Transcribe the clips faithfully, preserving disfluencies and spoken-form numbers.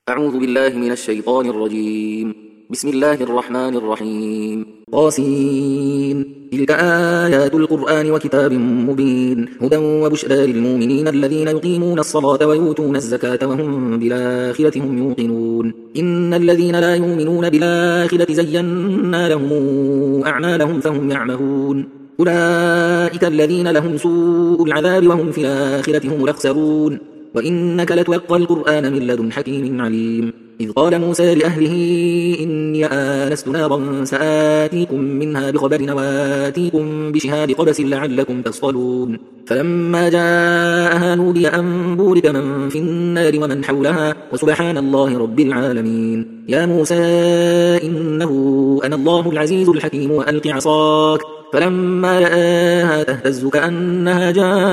أعوذ بالله من الشيطان الرجيم. بسم الله الرحمن الرحيم. قاسين. تلك آيات القرآن وكتاب مبين هدى وبشرى للمؤمنين الذين يقيمون الصلاة ويؤتون الزكاة وهم بالآخرة هم يوقنون. إن الذين لا يؤمنون بالآخرة زينا لهم أعمالهم فهم يعمهون. أولئك الذين لهم سوء العذاب وهم في الآخرة هم الأخسرون. وإنك لتلقى القرآن من لدن حكيم عليم. إذ قال موسى لأهله إني آنست نارا سآتيكم منها بخبر وآتيكم بشهاب قبس لعلكم تصطلون. فلما جاءها نودي أن بورك من في النار ومن حولها وسبحان الله رب العالمين. يا موسى إنه أنا الله العزيز الحكيم وألق عصاك. فلما رآها تهتز كأنها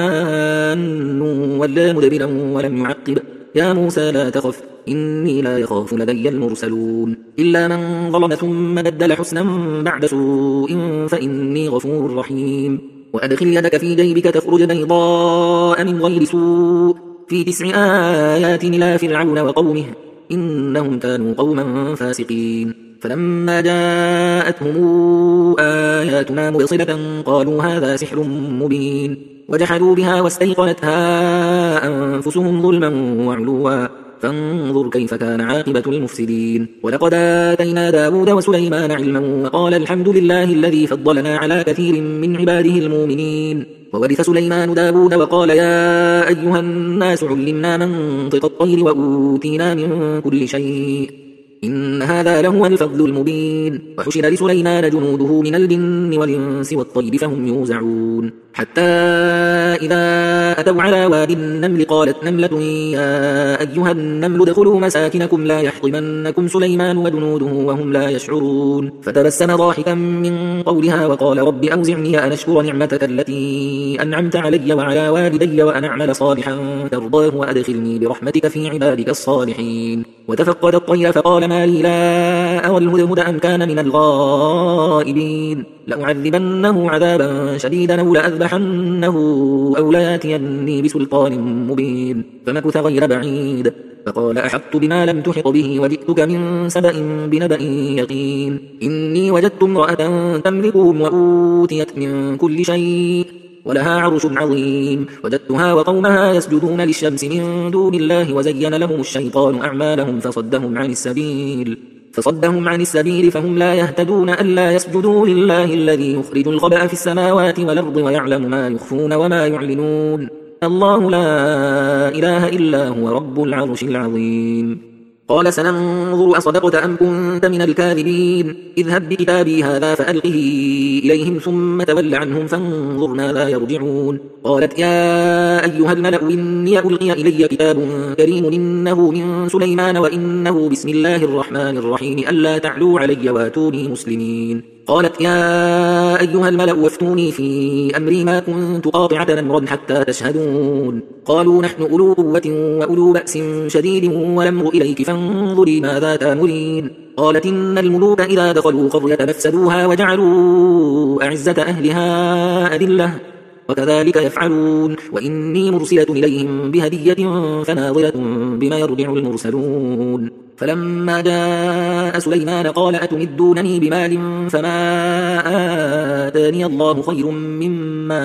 جان ولا مدبرا ولم يعقب. يا موسى لا تخف إني لا يخاف لدي المرسلون. إلا من ظلم ثم بدل حسنا بعد سوء فإني غفور رحيم. وأدخل يدك في جيبك تخرج بيضاء من غير سوء في تسع آيات إلى فرعون وقومه إنهم كانوا قوما فاسقين. فلما جاءتهم آياتنا مبصرة قالوا هذا سحر مبين وجحدوا بها واستيقنتها أنفسهم ظلما وعلوا فانظر كيف كان عاقبة المفسدين. ولقد آتينا داود وسليمان علما وقال الحمد لله الذي فضلنا على كثير من عباده المؤمنين. وورث سليمان داود وقال يا أيها الناس علمنا منطق الطير وأوتينا من كل شيء إن هذا لهو الفضل المبين. وحشر لسليمان جنوده من الجن والإنس والطير فهم يوزعون. حتى إذا أتوا على وادي النمل قالت نملة يا أيها النمل ادخلوا مساكنكم لا يحطمنكم سليمان وجنوده وهم لا يشعرون. فتبسم ضاحكا من قولها وقال رب أوزعني أن أشكر نعمتك التي أنعمت علي وعلى والدي وأن أعمل صالحا ترضاه وأدخلني برحمتك في عبادك الصالحين. وتفقد الطير فقال ما لي لا أرى الهدهد أم كان من الغائبين. لأعذبنه عذابا شديدا أو لأذبحنه أو لياتيني بسلطان مبين. فمكث غير بعيد فقال أحطت بما لم تحط به وجئتك من سبأ بنبأ يقين. إني وجدت امرأة تملكهم وأوتيت من كل شيء ولها عرش عظيم. وجدتها وقومها يسجدون للشمس من دون الله وزين لهم الشيطان أعمالهم فصدهم عن السبيل فصدهم عن السبيل فهم لا يهتدون ألا يسجدوا لله الذي يخرج الخبأ في السماوات والأرض ويعلم ما يخفون وما يعلنون. الله لا إله إلا هو رب العرش العظيم. قال سننظر أصدقت أم كنت من الكاذبين. اذهب بكتابي هذا فألقه إليهم ثم تول عنهم فانظر ماذا يرجعون. قالت يا أيها الملأ إني ألقي إلي كتاب كريم إنه من سليمان وإنه بسم الله الرحمن الرحيم ألا تعلوا علي واتوني مسلمين. قالت يا أيها الملأ وافتوني في أمري ما كنت قاطعة أمرا حتى تشهدون. قالوا نحن أولو قوة وأولو بأس شديد والأمر إليك فانظري ماذا تأمرين. قالت إن الملوك إذا دخلوا قرية نفسدوها وجعلوا أعزة أهلها أذلة وكذلك يفعلون. وإني مرسلة إليهم بهدية فناظرة بما يرجع المرسلون. فلما جاء سليمان قال أتمدونني بمال فما آتاني الله خير مما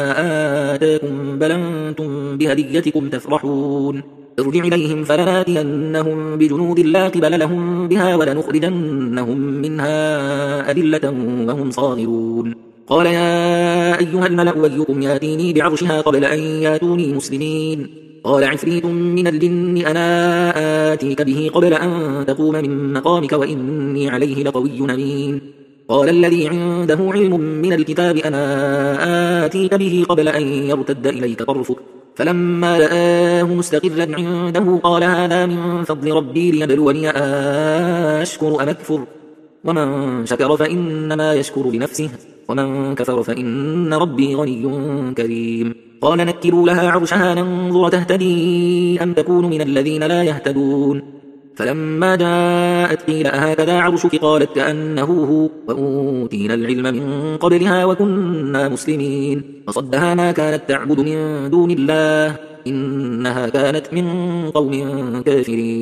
آتاكم بل أنتم بهديتكم تفرحون. ارجع إليهم فلناتينهم بجنود لا قبل لهم بها ولنخرجنهم منها أذلة وهم صاغرون. قال يا أيها الملأ أيكم ياتيني بعرشها قبل أن ياتوني مسلمين. قال عفريت من الجن أنا آتيك به قبل أن تقوم من مقامك وإني عليه لقوي أمين. قال الذي عنده علم من الكتاب أنا آتيك به قبل أن يرتد إليك طرفك. فلما رآه مستقرا عنده قال هذا من فضل ربي ليبلوني أشكر أم أكفر. ومن شكر فإنما يشكر لنفسه ومن كفر فإن ربي غني كريم. قال نكروا لها عرشها ننظر تهتدي أم تكون من الذين لا يهتدون. فلما جاءت قيل أهكذا عرشك قالت كأنه هو وأوتينا العلم من قبلها وكنا مسلمين. فصدها ما كانت تعبد من دون الله إنها كانت من قوم كافرين.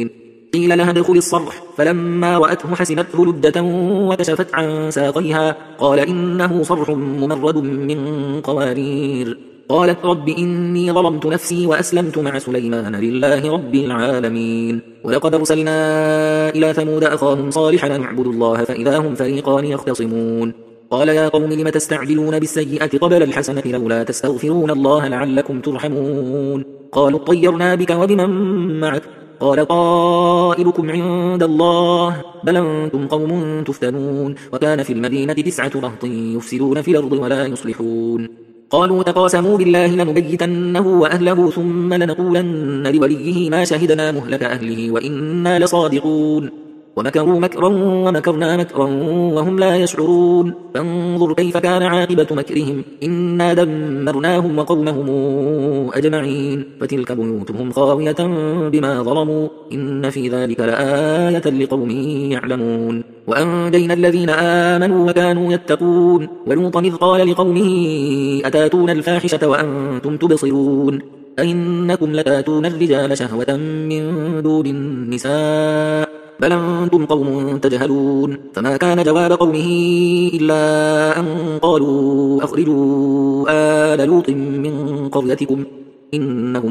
قيل لها ادخل الصرح، فلما رأته حسبته لجة وكشفت عن ساقيها، قال إنه صرح ممرد من قوارير. قالت رب إني ظلمت نفسي وأسلمت مع سليمان لله رب العالمين. ولقد أرسلنا إلى ثمود أخاهم صالحا أن اعبدوا الله فإذا هم فريقان يختصمون. قال يا قوم لم تستعجلون بالسيئة قبل الحسنة لولا تستغفرون الله لعلكم ترحمون. قالوا اطيرنا بك وبمن معك، قال طائركم عند الله بل أنتم قوم تفتنون. وكان في المدينة تسعة رهط يفسدون في الأرض ولا يصلحون. قالوا تقاسموا بالله لنبيتنه وأهله ثم لنقولن لوليه ما شهدنا مهلك أهله وإنا لصادقون. ومكروا مكرا ومكرنا مكرا وهم لا يشعرون. فانظر كيف كان عاقبة مكرهم إنا دمرناهم وقومهم أجمعين. فتلك بيوتهم خاوية بما ظلموا إن في ذلك لآية لقوم يعلمون. وأنجينا الذين آمنوا وكانوا يتقون. ولوطا إذ قال لقومه أتاتون الفاحشة وأنتم تبصرون أئنكم لتاتون الرجال شهوة من دون النساء بل أنتم قوم تجهلون. فما كان جواب قومه إلا أن قالوا أخرجوا آل لوط من قريتكم إنهم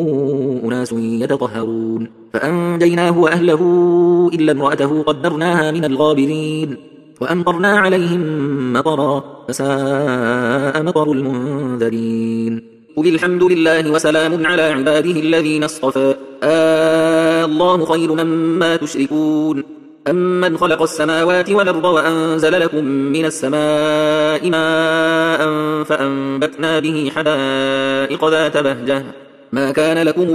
أناس يتطهرون. فأنجيناه وأهله إلا امرأته قدرناها من الغابرين. وأمطرنا عليهم مطرا فساء مطر المنذرين. قل الحمد لله وسلام على عباده الذين اصطفى آه الله خير مما تشركون. أمن خلق السماوات والأرض وأنزل لكم من السماء ماء فأنبتنا به حدائق ذات بهجة ما كان لكم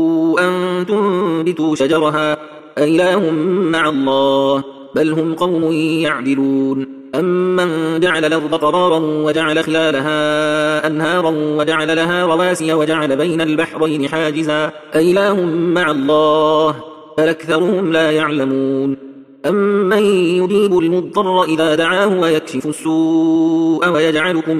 أن تنبتوا شجرها أإله مع الله بل هم قوم يعدلون. أمن جعل الأرض قرارا وجعل خلالها أنهارا وجعل لها رواسي وجعل بين البحرين حاجزا أإله مع الله بل أكثرهم لا يعلمون. أمن يجيب المضطر إذا دعاه ويكشف السوء ويجعلكم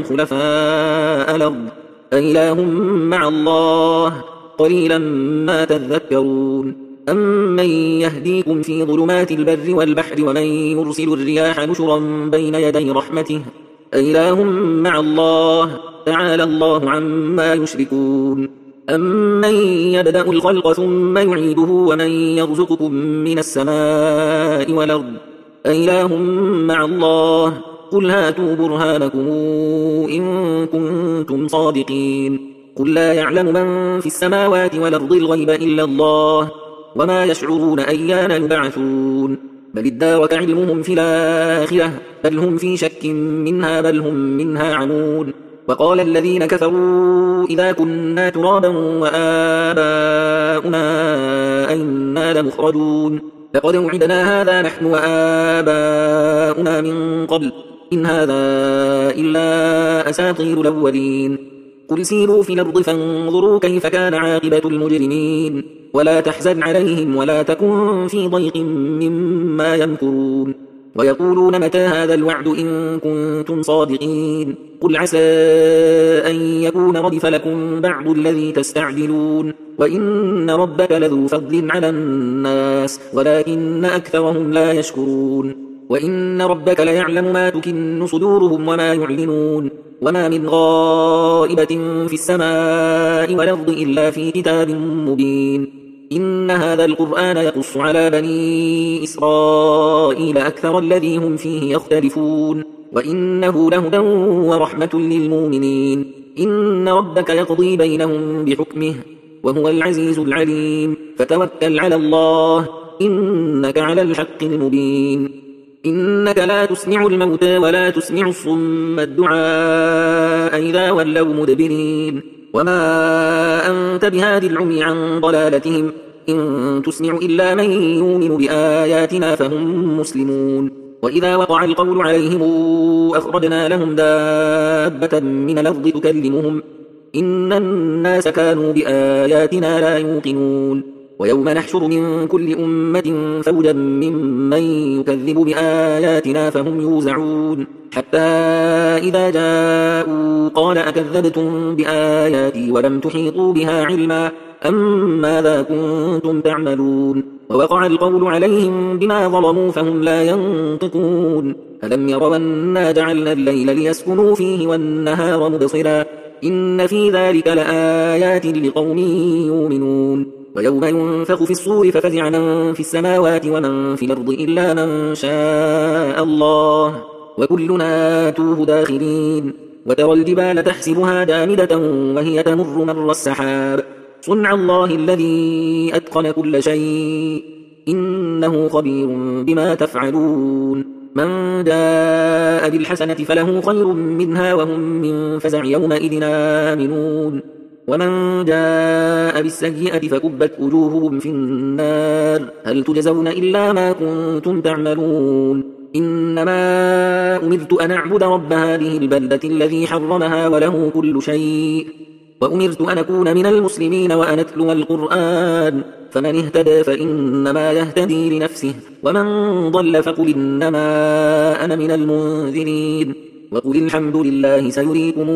خلفاء الأرض أإله مع الله قليلا ما تذكرون. أمن يهديكم في ظلمات البر والبحر ومن يرسل الرياح نشرا بين يدي رحمته أإله مع الله تعالى الله عما يشركون. أمن يبدأ الخلق ثم يعيده ومن يرزقكم من السماء والأرض أإله مع الله قل هاتوا برهانكم إن كنتم صادقين. قل لا يعلم من في السماوات والأرض الغيب إلا الله وما يشعرون أيان يبعثون. بل ادارك علمهم في الآخرة بل هم في شك منها بل هم منها عمون. وقال الذين كفروا إذا كنا ترابا وآباؤنا أئنا لمخرجون لقد وعدنا هذا نحن وآباؤنا من قبل إن هذا إلا أساطير الأولين. قل سيروا في الأرض فانظروا كيف كان عاقبة المجرمين ولا تحزن عليهم ولا تكن في ضيق مما يمكرون. ويقولون متى هذا الوعد إن كنتم صادقين قل عسى أن يكون ردف لكم بعض الذي تستعجلون وإن ربك لذو فضل على الناس ولكن أكثرهم لا يشكرون. وإن ربك ليعلم ما تكن صدورهم وما يعلنون وما من غائبة في السماء والأرض إلا في كتاب مبين. إن هذا القرآن يقص على بني إسرائيل أكثر الذي هم فيه يختلفون وإنه لهدى ورحمة للمؤمنين. إن ربك يقضي بينهم بحكمه وهو العزيز العليم. فتوكل على الله إنك على الحق المبين. إنك لا تسمع الموتى ولا تسمع الصم الدعاء إذا ولوا مدبرين وما أنت بهاد العمي عن ضلالتهم إن تسمع إلا من يؤمن بآياتنا فهم مسلمون. وإذا وقع القول عليهم أخرجنا لهم دابة من الأرض تكلمهم إن الناس كانوا بآياتنا لا يوقنون. ويوم نحشر من كل أمة فوجا ممن يكذب بآياتنا فهم يوزعون حتى إذا جاءوا قال أكذبتم بآياتي ولم تحيطوا بها علما أم ماذا كنتم تعملون ووقع القول عليهم بما ظلموا فهم لا ينطقون ألم يروا أنا جعلنا الليل ليسكنوا فيه والنهار مبصرا إن في ذلك لآيات لقوم يؤمنون ويوم ينفخ في الصور ففزع من في السماوات ومن في الأرض إلا من شاء الله وكلنا آتوه داخرين وترى الجبال تحسبها جامدة وهي تمر مر السحاب صنع الله الذي أتقن كل شيء إنه خبير بما تفعلون من جاء بالحسنة فله خير منها وهم من فزع يومئذ آمنون ومن جاء بالسيئة فكبت وجوههم في النار هل تجزون إلا ما كنتم تعملون إنما أمرت أن أعبد رب هذه البلدة الذي حرمها وله كل شيء وأمرت أن أكون من المسلمين وأن أتلو القرآن فمن اهتدى فإنما يهتدي لنفسه ومن ضل فقل إنما أنا من المنذرين وقل الحمد لله سيريكم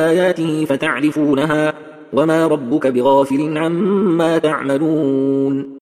آياته فتعرفونها وما ربك بغافل عما تعملون